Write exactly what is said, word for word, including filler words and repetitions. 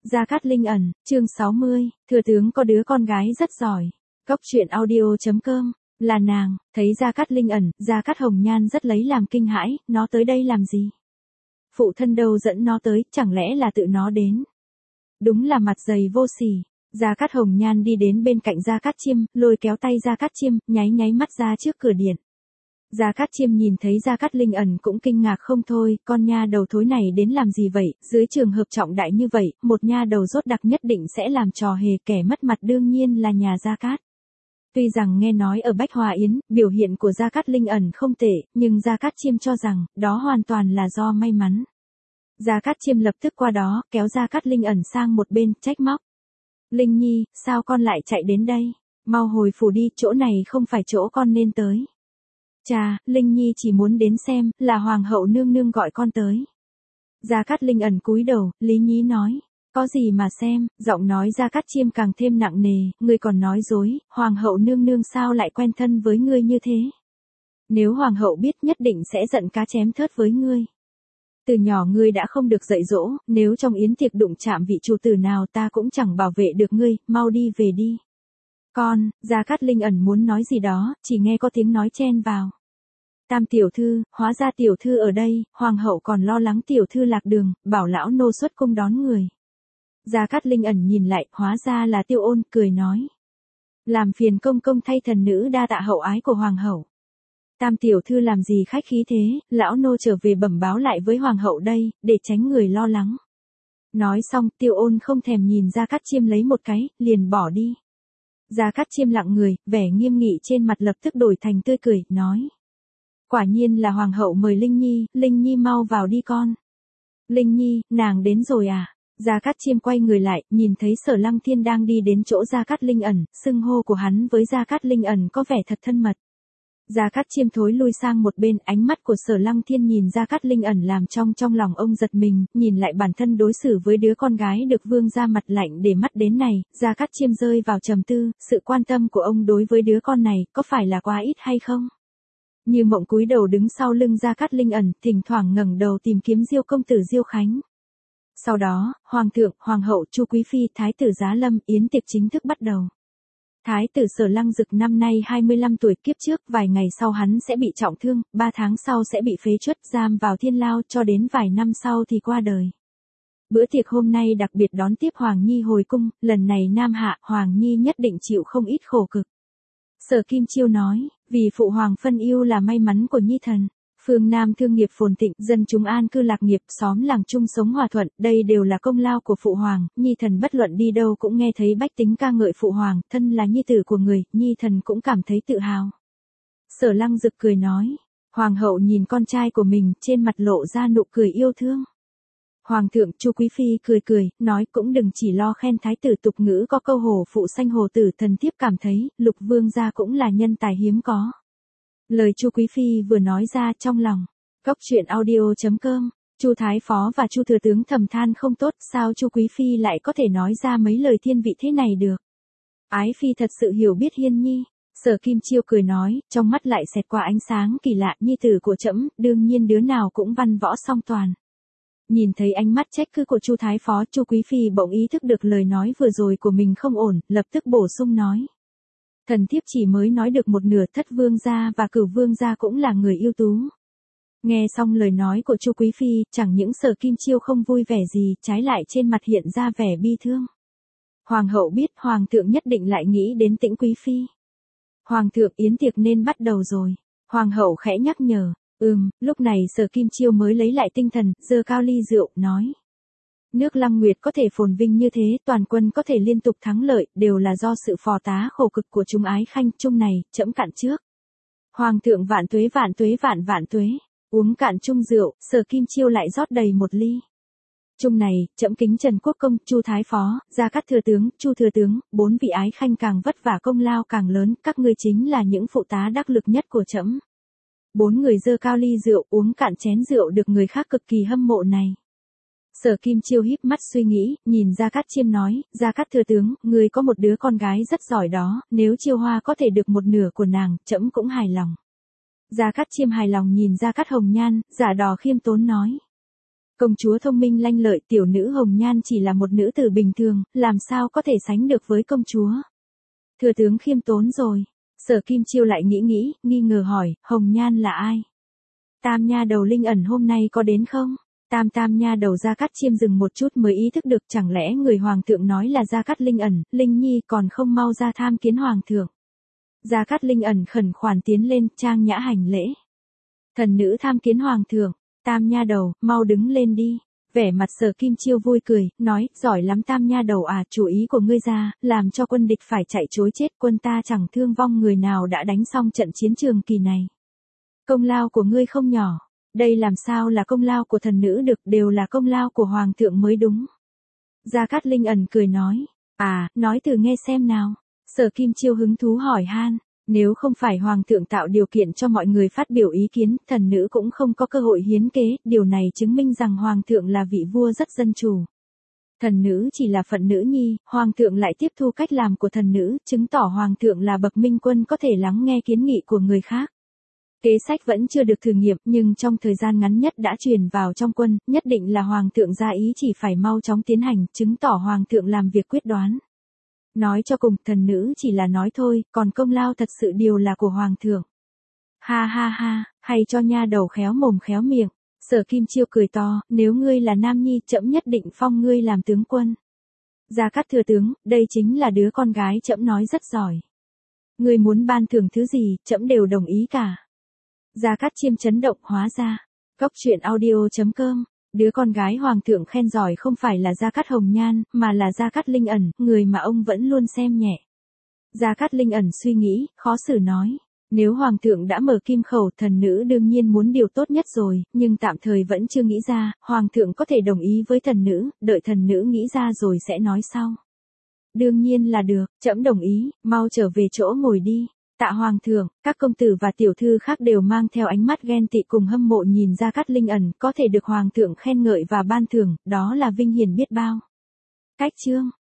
Gia Cát Linh ẩn, chương sáu mươi, thừa tướng có đứa con gái rất giỏi. Cốc truyện audio chấm com, là nàng, thấy Gia Cát Linh ẩn, Gia Cát Hồng Nhan rất lấy làm kinh hãi, nó tới đây làm gì? Phụ thân đâu dẫn nó tới, chẳng lẽ là tự nó đến? Đúng là mặt dày vô sỉ. Gia Cát Hồng Nhan đi đến bên cạnh Gia Cát Chiêm, lôi kéo tay Gia Cát Chiêm, nháy nháy mắt ra trước cửa điện. Gia Cát Chiêm nhìn thấy Gia Cát Linh ẩn cũng kinh ngạc không thôi, con nha đầu thối này đến làm gì vậy, dưới trường hợp trọng đại như vậy, một nha đầu rốt đặc nhất định sẽ làm trò hề, kẻ mất mặt đương nhiên là nhà Gia Cát. Tuy rằng nghe nói ở Bách Hòa Yến, biểu hiện của Gia Cát Linh ẩn không tệ, nhưng Gia Cát Chiêm cho rằng, đó hoàn toàn là do may mắn. Gia Cát Chiêm lập tức qua đó, kéo Gia Cát Linh ẩn sang một bên, trách móc. Linh Nhi, sao con lại chạy đến đây? Mau hồi phủ đi, chỗ này không phải chỗ con nên tới. Chà, Linh Nhi chỉ muốn đến xem, là Hoàng hậu nương nương gọi con tới. Gia Cát Linh ẩn cúi đầu, lý nhí nói. Có gì mà xem, giọng nói Gia Cát Chiêm càng thêm nặng nề, ngươi còn nói dối, Hoàng hậu nương nương sao lại quen thân với ngươi như thế? Nếu Hoàng hậu biết nhất định sẽ giận cá chém thớt với ngươi. Từ nhỏ ngươi đã không được dạy dỗ, nếu trong yến tiệc đụng chạm vị chủ tử nào ta cũng chẳng bảo vệ được ngươi, mau đi về đi. Con, Gia Cát Linh ẩn muốn nói gì đó, chỉ nghe có tiếng nói chen vào. Tam tiểu thư, hóa ra tiểu thư ở đây, Hoàng hậu còn lo lắng tiểu thư lạc đường, bảo lão nô xuất cung đón người. Gia Cát Linh ẩn nhìn lại, hóa ra là Tiêu Ôn, cười nói. Làm phiền công công thay thần nữ đa tạ hậu ái của Hoàng hậu. Tam tiểu thư làm gì khách khí thế, lão nô trở về bẩm báo lại với Hoàng hậu đây, để tránh người lo lắng. Nói xong, Tiêu Ôn không thèm nhìn Gia Cát Chiêm lấy một cái, liền bỏ đi. Gia Cát Chiêm lặng người, vẻ nghiêm nghị trên mặt lập tức đổi thành tươi cười, nói. Quả nhiên là Hoàng hậu mời Linh Nhi, Linh Nhi mau vào đi con. Linh Nhi, nàng đến rồi à? Gia Cát Chiêm quay người lại, nhìn thấy Sở Lăng Thiên đang đi đến chỗ Gia Cát Linh ẩn, xưng hô của hắn với Gia Cát Linh ẩn có vẻ thật thân mật. Gia Cát Chiêm thối lui sang một bên, ánh mắt của Sở Lăng Thiên nhìn Gia Cát Linh ẩn làm trong trong lòng ông giật mình, nhìn lại bản thân đối xử với đứa con gái được vương gia mặt lạnh để mắt đến này, Gia Cát Chiêm rơi vào trầm tư, sự quan tâm của ông đối với đứa con này, có phải là quá ít hay không? Như mộng cúi đầu đứng sau lưng Gia Cát Linh ẩn, thỉnh thoảng ngẩng đầu tìm kiếm Diêu công tử Diêu Khánh. Sau đó, Hoàng thượng, Hoàng hậu, Chu Quý Phi, Thái tử Giá Lâm, yến tiệc chính thức bắt đầu. Thái tử Sở Lăng Dực năm nay hai mươi lăm tuổi, kiếp trước, vài ngày sau hắn sẽ bị trọng thương, ba tháng sau sẽ bị phế truất giam vào thiên lao, cho đến vài năm sau thì qua đời. Bữa tiệc hôm nay đặc biệt đón tiếp Hoàng Nhi hồi cung, lần này Nam Hạ, Hoàng Nhi nhất định chịu không ít khổ cực. Sở Kim Chiêu nói, vì phụ hoàng phân yêu là may mắn của Nhi thần. Phương Nam thương nghiệp phồn thịnh, dân chúng an cư lạc nghiệp, xóm làng chung sống hòa thuận, đây đều là công lao của phụ hoàng, Nhi thần bất luận đi đâu cũng nghe thấy bách tính ca ngợi phụ hoàng, thân là nhi tử của người, Nhi thần cũng cảm thấy tự hào. Sở Lăng Dực cười nói, Hoàng hậu nhìn con trai của mình, trên mặt lộ ra nụ cười yêu thương. Hoàng thượng, Chu Quý Phi cười cười, nói cũng đừng chỉ lo khen thái tử, tục ngữ có câu hổ phụ sanh hồ tử, thần thiếp cảm thấy, Lục vương gia cũng là nhân tài hiếm có. Lời Chu Quý Phi vừa nói ra trong lòng. Cốc truyện audio chấm com, Chu Thái Phó và Chu Thừa Tướng thầm than không tốt, sao Chu Quý Phi lại có thể nói ra mấy lời thiên vị thế này được. Ái Phi thật sự hiểu biết Hiên Nhi. Sở Kim Chiêu cười nói, trong mắt lại xẹt qua ánh sáng kỳ lạ, nhi tử của trẫm, đương nhiên đứa nào cũng văn võ song toàn. Nhìn thấy ánh mắt trách cứ của Chu Thái Phó, Chu Quý Phi bỗng ý thức được lời nói vừa rồi của mình không ổn, lập tức bổ sung nói. Thần thiếp chỉ mới nói được một nửa, Thất vương gia và Cửu vương gia cũng là người ưu tú. Nghe xong lời nói của Chu Quý Phi, chẳng những Sở Kim Chiêu không vui vẻ gì, trái lại trên mặt hiện ra vẻ bi thương. Hoàng hậu biết Hoàng thượng nhất định lại nghĩ đến Tĩnh Quý Phi. Hoàng thượng, yến tiệc nên bắt đầu rồi. Hoàng hậu khẽ nhắc nhở. Ừm, lúc này Sở Kim Chiêu mới lấy lại tinh thần, giơ cao ly rượu, nói. Nước Lăng Nguyệt có thể phồn vinh như thế, toàn quân có thể liên tục thắng lợi, đều là do sự phò tá khổ cực của chúng ái khanh, chung này, trẫm cạn trước. Hoàng thượng vạn tuế vạn tuế vạn vạn tuế, uống cạn chung rượu, Sở Kim Chiêu lại rót đầy một ly. Chung này, trẫm kính Trần Quốc Công, Chu Thái Phó, Gia Cát Thừa Tướng, Chu Thừa Tướng, bốn vị ái khanh càng vất vả công lao càng lớn, các ngươi chính là những phụ tá đắc lực nhất của trẫm. Bốn người giơ cao ly rượu, uống cạn chén rượu được người khác cực kỳ hâm mộ này. Sở Kim Chiêu híp mắt suy nghĩ, nhìn Gia Cát Chiêm nói, Gia Cát Thừa Tướng, người có một đứa con gái rất giỏi đó, nếu Chiêu Hoa có thể được một nửa của nàng, trẫm cũng hài lòng. Gia Cát Chiêm hài lòng nhìn Gia Cát Hồng Nhan, giả đò khiêm tốn nói. Công chúa thông minh lanh lợi tiểu nữ Hồng Nhan chỉ là một nữ tử bình thường, làm sao có thể sánh được với công chúa. Thừa tướng khiêm tốn rồi. Sở Kim Chiêu lại nghĩ nghĩ, nghi ngờ hỏi, Hồng Nhan là ai? Tam nha đầu Linh ẩn hôm nay có đến không? Tam tam nha đầu Gia Cát Chiêm dừng một chút mới ý thức được chẳng lẽ người hoàng thượng nói là Gia Cát Linh ẩn, Linh Nhi còn không mau ra tham kiến hoàng thượng. Gia Cát Linh ẩn khẩn khoản tiến lên, trang nhã hành lễ. Thần nữ tham kiến hoàng thượng, tam nha đầu, mau đứng lên đi. Vẻ mặt Sở Kim Chiêu vui cười, nói, giỏi lắm tam nha đầu à, chủ ý của ngươi ra, làm cho quân địch phải chạy trối chết, quân ta chẳng thương vong người nào đã đánh xong trận chiến trường kỳ này. Công lao của ngươi không nhỏ, đây làm sao là công lao của thần nữ được, đều là công lao của hoàng thượng mới đúng. Gia Cát Linh ẩn cười nói, à, nói từ nghe xem nào. Sở Kim Chiêu hứng thú hỏi han, nếu không phải hoàng thượng tạo điều kiện cho mọi người phát biểu ý kiến, thần nữ cũng không có cơ hội hiến kế, điều này chứng minh rằng hoàng thượng là vị vua rất dân chủ. Thần nữ chỉ là phận nữ nhi, hoàng thượng lại tiếp thu cách làm của thần nữ, chứng tỏ hoàng thượng là bậc minh quân có thể lắng nghe kiến nghị của người khác. Kế sách vẫn chưa được thử nghiệm, nhưng trong thời gian ngắn nhất đã truyền vào trong quân, nhất định là hoàng thượng ra ý chỉ phải mau chóng tiến hành, chứng tỏ hoàng thượng làm việc quyết đoán. Nói cho cùng, thần nữ chỉ là nói thôi, còn công lao thật sự đều là của hoàng thượng. Ha ha ha, hay cho nha đầu khéo mồm khéo miệng. Sở Kim Chiêu cười to, nếu ngươi là nam nhi, trẫm nhất định phong ngươi làm tướng quân. Gia Cát thừa tướng, đây chính là đứa con gái trẫm nói rất giỏi. Ngươi muốn ban thưởng thứ gì, trẫm đều đồng ý cả. Gia Cát Chiêm chấn động, hóa ra. Góc truyện audio chấm com. Đứa con gái hoàng thượng khen giỏi không phải là Gia Cát Hồng Nhan, mà là Gia Cát Linh ẩn, người mà ông vẫn luôn xem nhẹ. Gia Cát Linh ẩn suy nghĩ, khó xử nói. Nếu hoàng thượng đã mở kim khẩu, thần nữ đương nhiên muốn điều tốt nhất rồi, nhưng tạm thời vẫn chưa nghĩ ra, hoàng thượng có thể đồng ý với thần nữ, đợi thần nữ nghĩ ra rồi sẽ nói sau. Đương nhiên là được, trẫm đồng ý, mau trở về chỗ ngồi đi. Tạ hoàng thượng, các công tử và tiểu thư khác đều mang theo ánh mắt ghen tị cùng hâm mộ nhìn Gia Cát Linh ẩn, có thể được hoàng thượng khen ngợi và ban thưởng, đó là vinh hiển biết bao. Cách chương